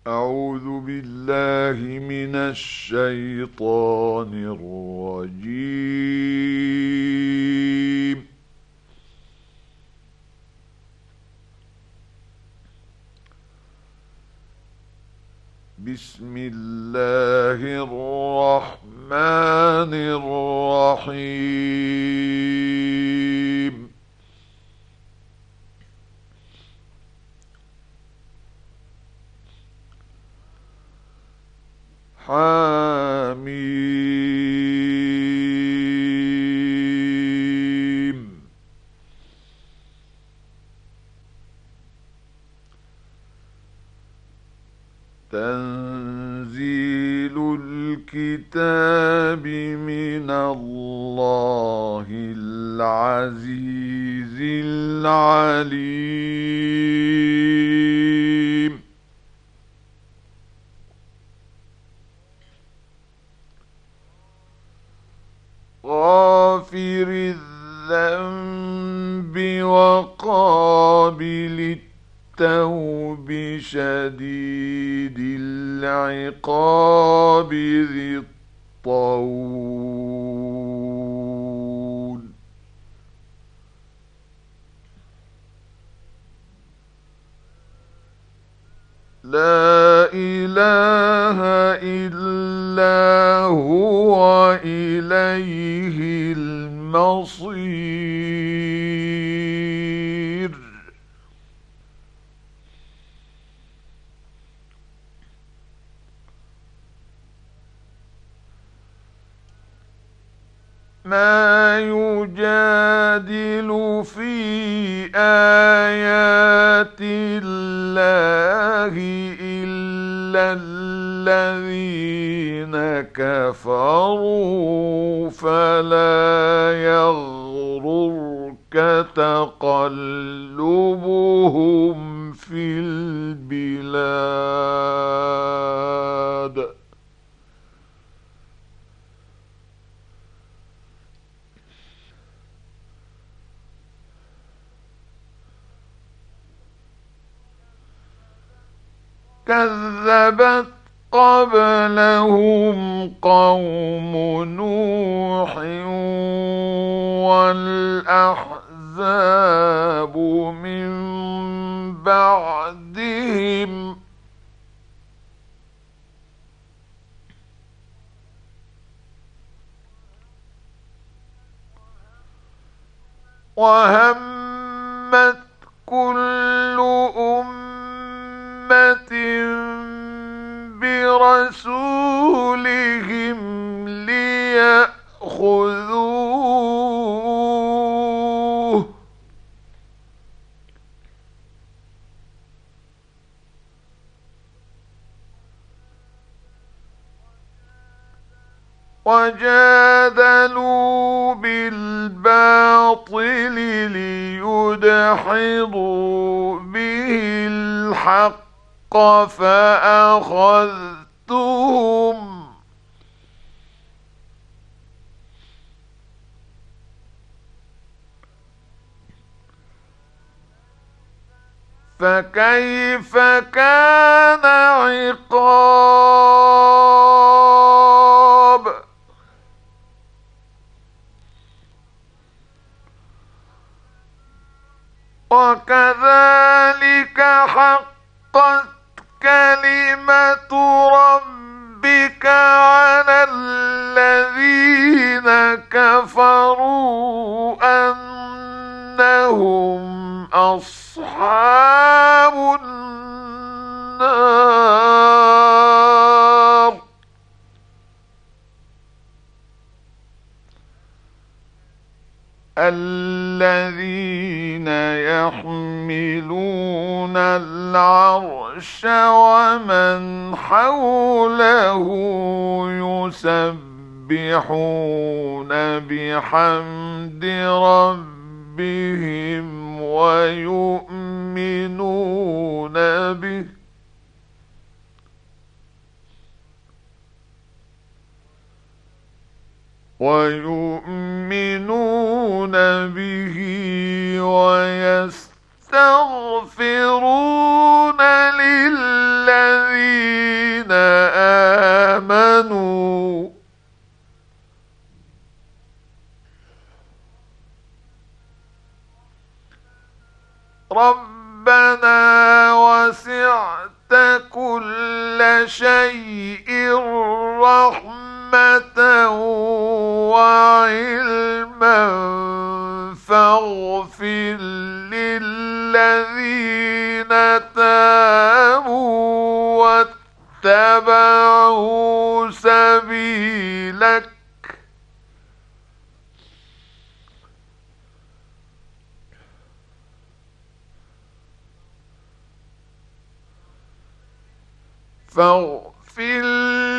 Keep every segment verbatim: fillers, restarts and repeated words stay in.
أعوذ بالله من الشيطان الرجيم. بسم الله الرحمن الرحيم. حميم. تنزيل الكتاب من الله العزيز العليم. غافر الذنب وقابل التوب شديد العقاب ذي الطول. لا إله إلا هو إليه المصير. ما يجادل في آيات الله إلا الذين كفروا فلا يغررك تقلبهم في البلاد. كذبت قبلهم قوم نوح والأحزاب من بعدهم وهمت كل أمة برسولهم ليأخذوه وجادلوا بالباطل ليدحضوا به الحق فأخذتهم فكيف كان عقاب. وكذلك حقت كلمة ربك على الذين كفروا أنهم أصحاب النار. الذين يحملون العرش ومن حوله يسبحون بحمد ربهم ويؤمنون به ويؤمنون به ويستغفرون للذين وسعت كل شيء رحمة وعلما فاغفر للذين تابوا واتبعوا سبيلك فاغفر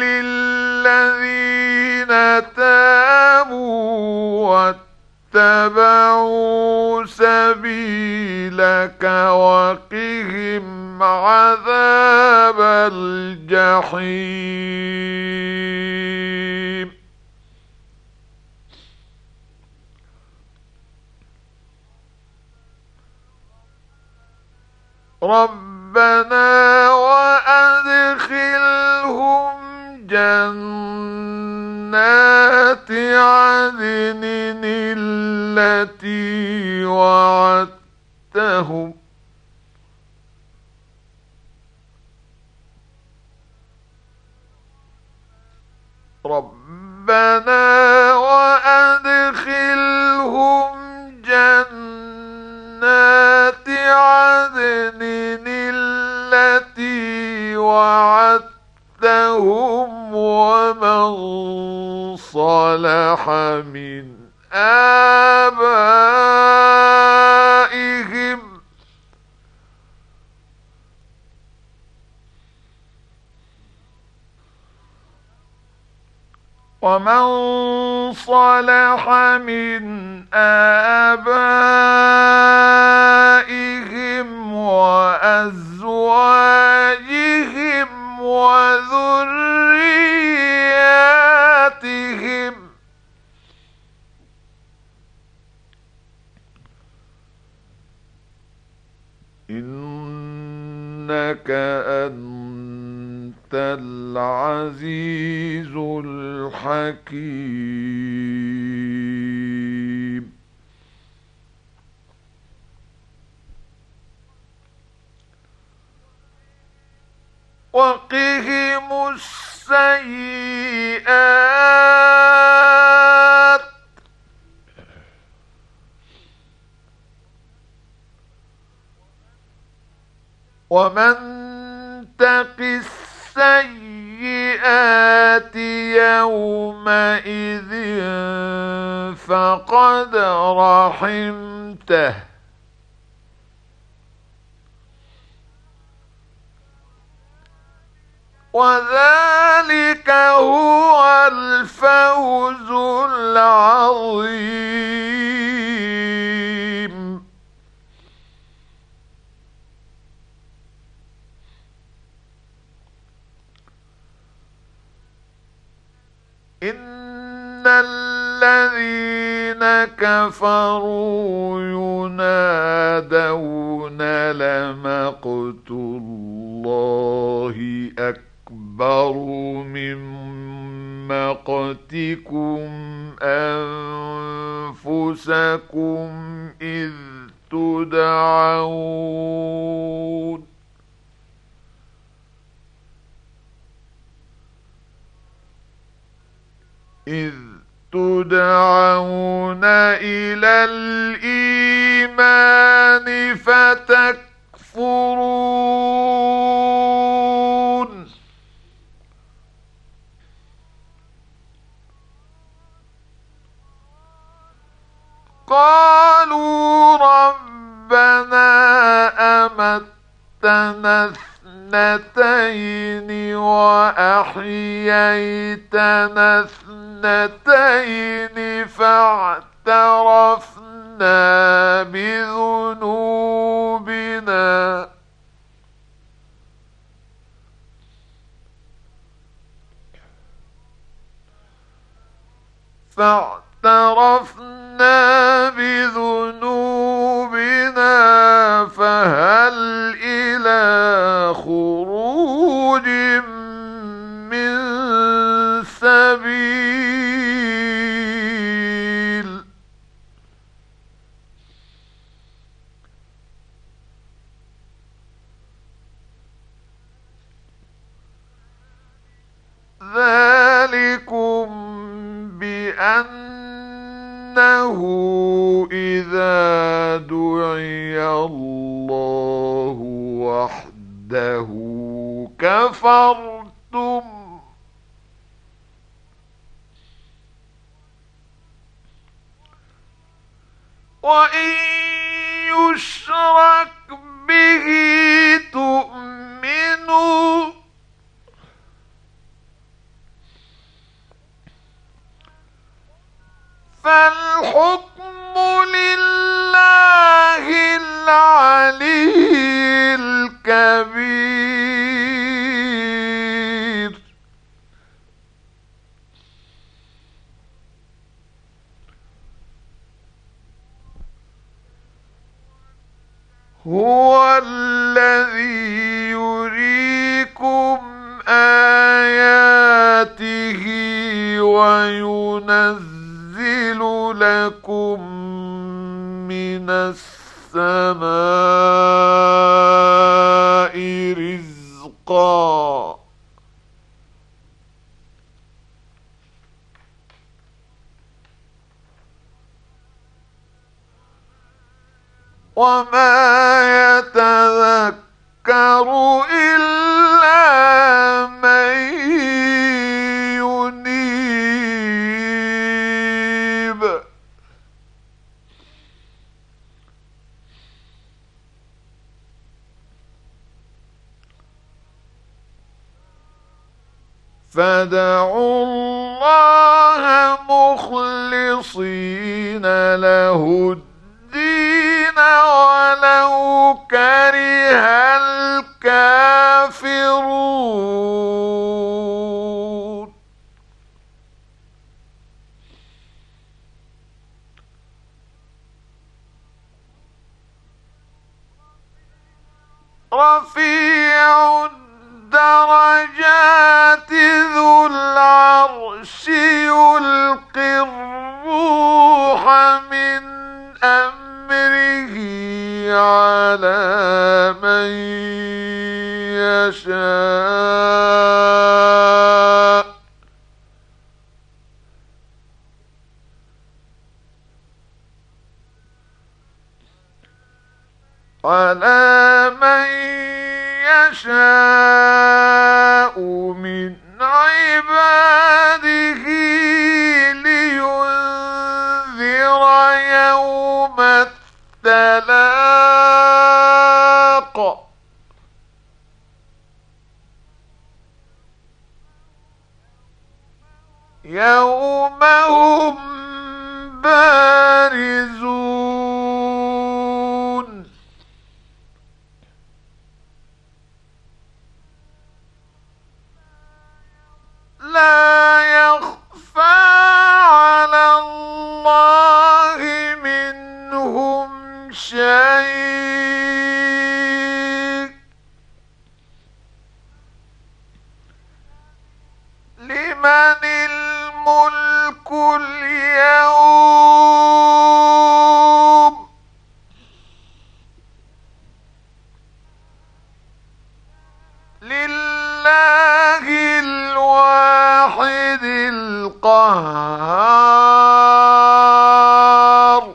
للذين تابوا واتبعوا سبيلك وقهم عذاب الجحيم ربنا وأدخلهم جنات عدن التي وعدتهم ربنا وأدخلهم جنات عدن التي وعدتهم ومن صلح من آبائهم ومن صلح من آبائهم وأزواجهم وذرياتهم إنك أنت العزيز الحكيم وقهم السيئات ومن تق السيئات يومئذ فقد رحمته وذلك هو الفوز العظيم إن الذين كفروا ينادون لمقت الله أكبر من مقتكم أنفسكم إذ تدعون إذ تدعون إلى الإيمان فتكفرون قالوا ربنا أمتنا اثنتين وأحييتنا اثنتين فاعترفنا بذنوبنا فاعترفنا بذنوبنا فهل إلى خروج من سبيل ذلكم بأنه إذا دعي الله وحده كفرتم وإن يشرك به تؤمنوا فالحكم لله العلي الكبير. هو الذي يريكم آياته وينزل لكم من السماء رزقا وما يتذكر إلا من ينيب. فادعوا الله مخلصين له الدين ولو كره الكافرون. رفيع الدرجات ذو العرش يلقي الروح من أمره على من يشاء على من يشاء من عباده لينذر يوم التلاق. يوم هم بارزون لا يخفى على الله منهم شيء. لمن الملك اليوم لله الواحد القهار.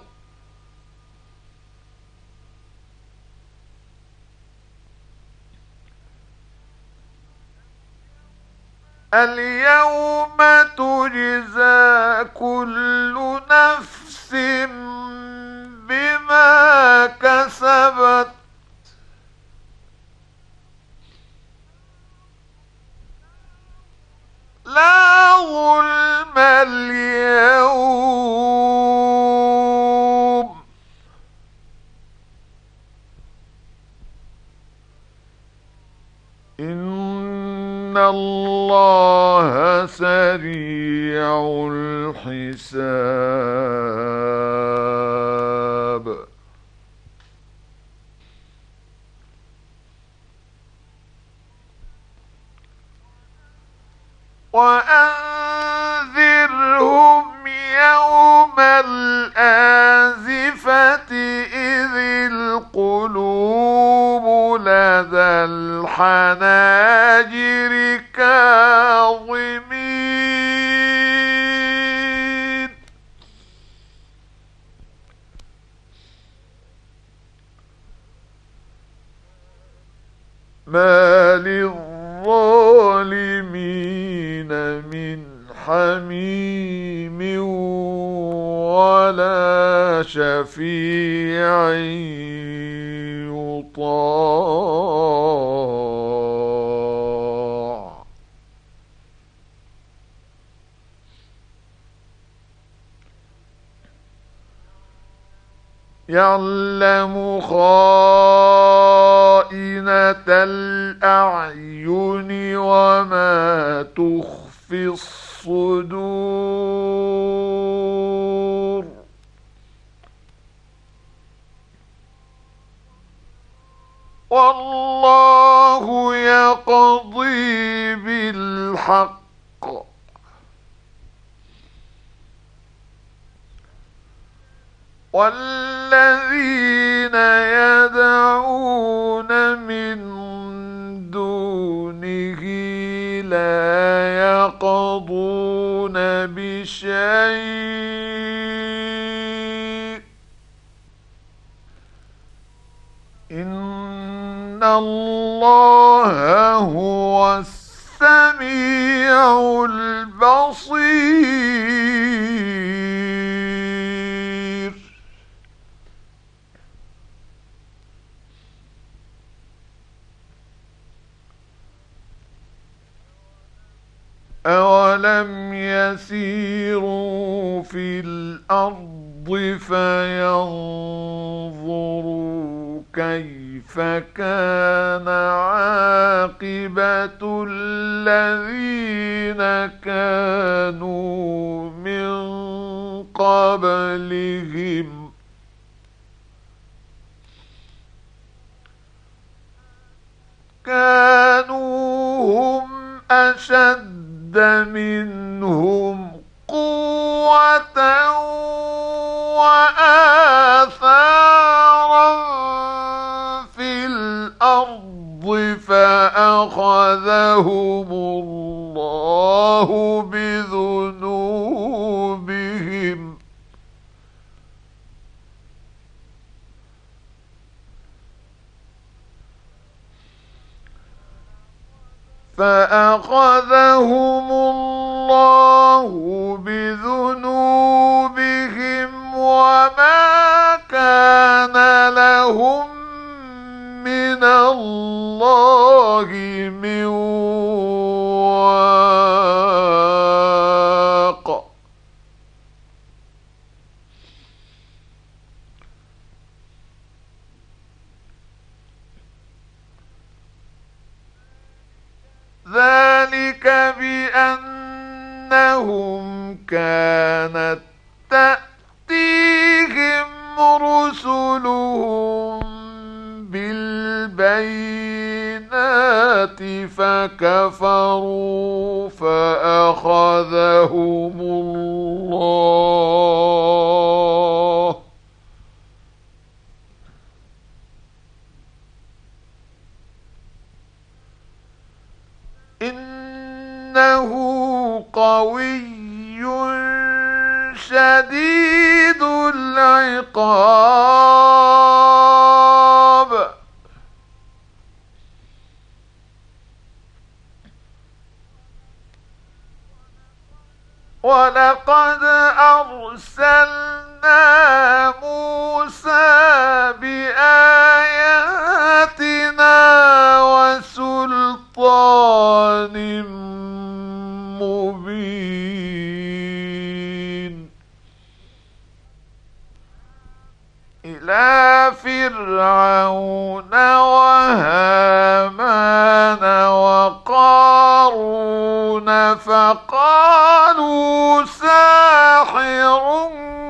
اليوم تجزى كل نفس بما كسبت لا ظلم اليوم إن الله سريع الحساب. وأنذرهم يوم الآزفة إذ القلوب لدى الحناجر الحناجر كاظمين ما للظالمين من حميم ولا شفيع يطاع يعلم خائنة الأعين وما تخفي الصدور والله يقضي بالحق والذين يدعون من دونه لا يقضون بشيء إن الله هو السميع البصير أولم يسيروا في الأرض فينظروا كيف كان عاقبة الذين كانوا من قبلهم كانوا هم أشد منهم قوة وآثارا في الأرض فأخذهم الله بذنوبهم فأخذهم الله بذنوبهم وما كان لهم من الله من واق ذلك بأنهم كانت تأتيهم رسلهم بالبينات فكفروا فأخذهم الله إنه قوي شديد العقاب ولقد أرسلنا موسى بآياتنا وسلطان مبين إلى فرعون وهامان وقارون فقالوا ساحر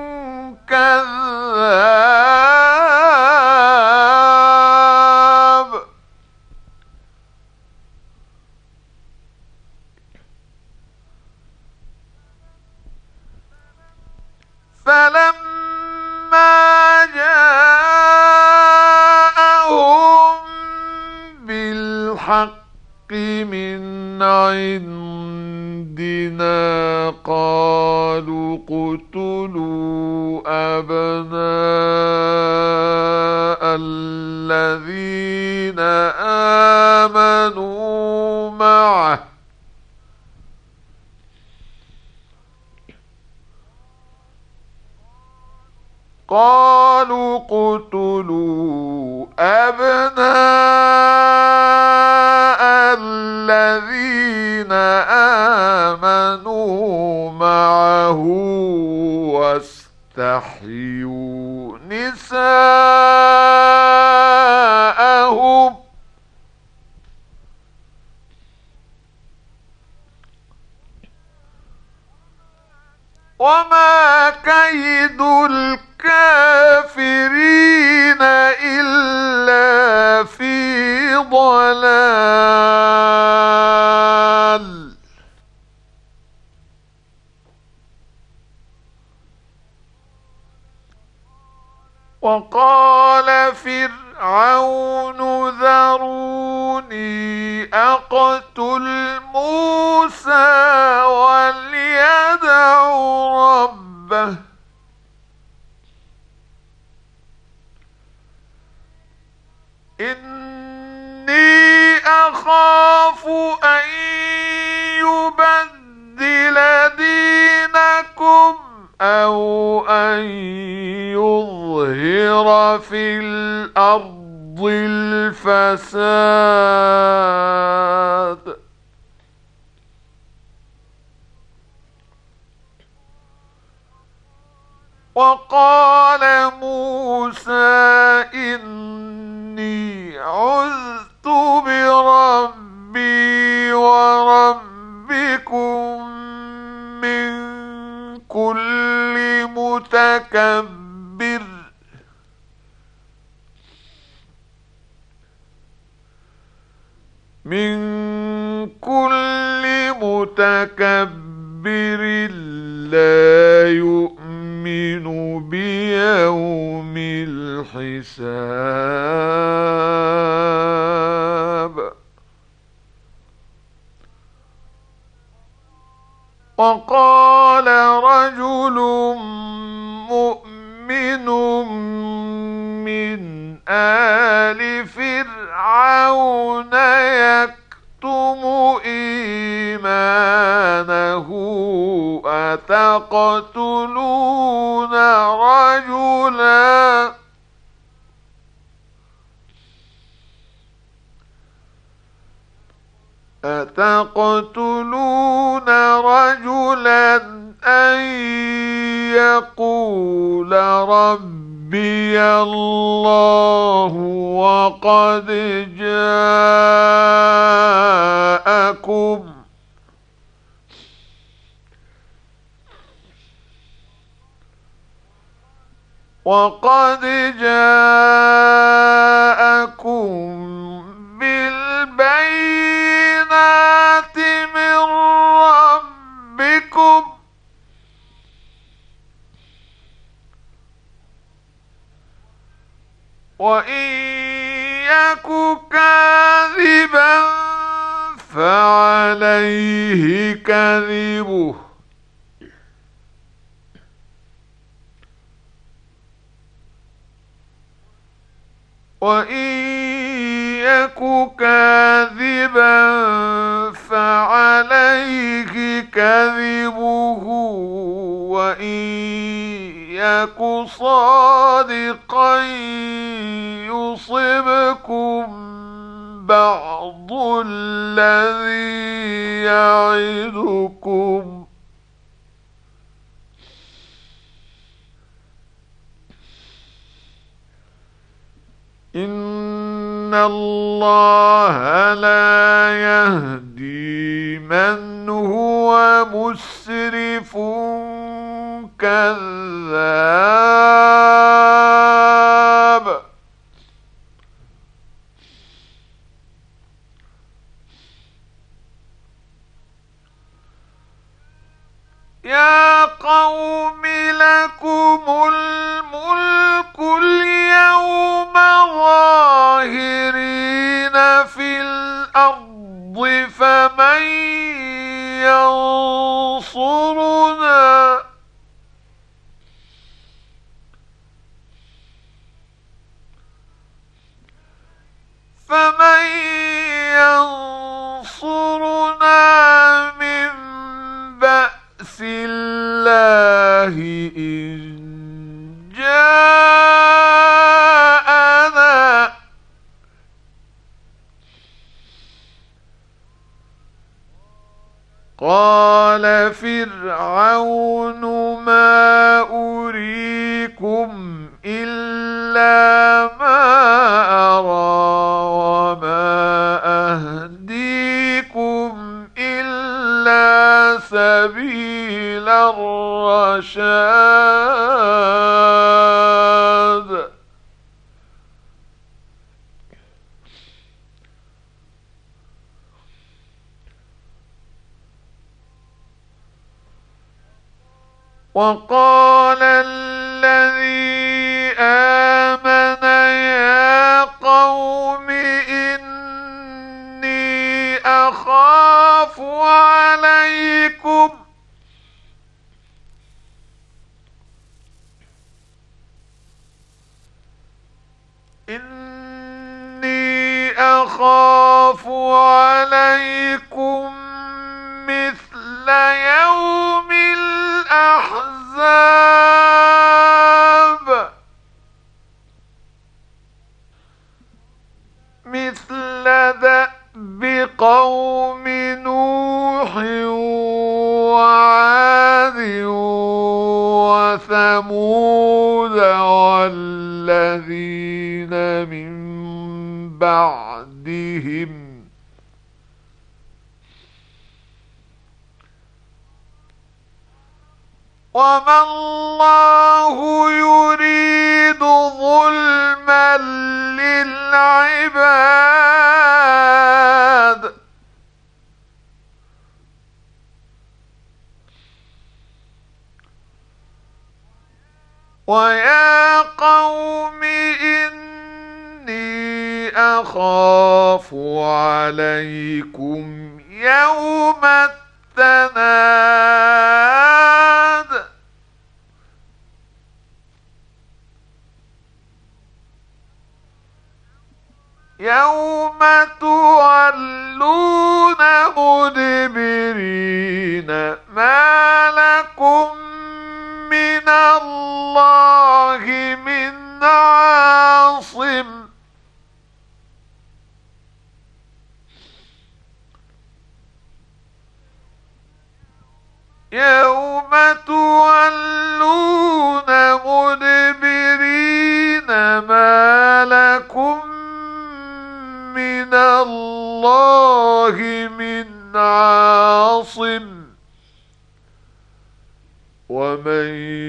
كذاب فلما جاءهم بالحق من عندنا قالوا اقتلوا أبناء الذين آمنوا معه قالوا اقتلوا أبناء الذين آمنوا معه واستحيوا نساءهم وما كيد الكافرين إلا في ضلال. وقال فرعون ذروني أقتل موسى وليدع ربه إني أخاف أن يبدل دينكم أو أن يظهر في الأرض الفساد. وقال موسى إني عذت بربي وربكم من كل متكبر من كل متكبر لا يؤمن بيوم الحساب. وقال رجل مؤمن من آل فرعون يكتم إيمانه أتقتلون رجلا أتقتلون رجلا أن يقول ربي الله وقد جاءكم وقد جاءكم بالبينات من ربكم وإن يك كاذبا فعليه كذبه وإن يك كاذبا فعليه كذبه وإن يك صادقا يصبكم بعض الذي يعدكم إن الله لا يهدي من هو مسرف كذاب. يا قوم لكم الملك اليوم ظاهرين في الأرض فمن ينصرنا فمن ينصرنا من بأس الله إن جاءنا قال فرعون ما أريكم إلا ما أرى وما أهديكم إلا سبيل الرشاد وقال الذي آمن يا قوم إني أخاف عليكم إني أخاف عليكم مثل يوم الأحزاب مثل دأب قوم نوح وعاد وثمود والذين من بعدهم وما الله يريد ظلما للعباد ويا قوم إني أخاف عليكم يوم التناد يوم تولون مدبرين ما لكم من الله من عاصم يوم تولون مدبرين ما لكم من الله من عاصم ومن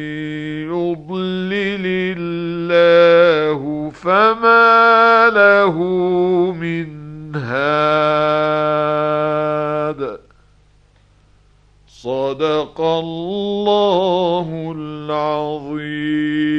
يضلل الله فما له من هاد صدق الله العظيم.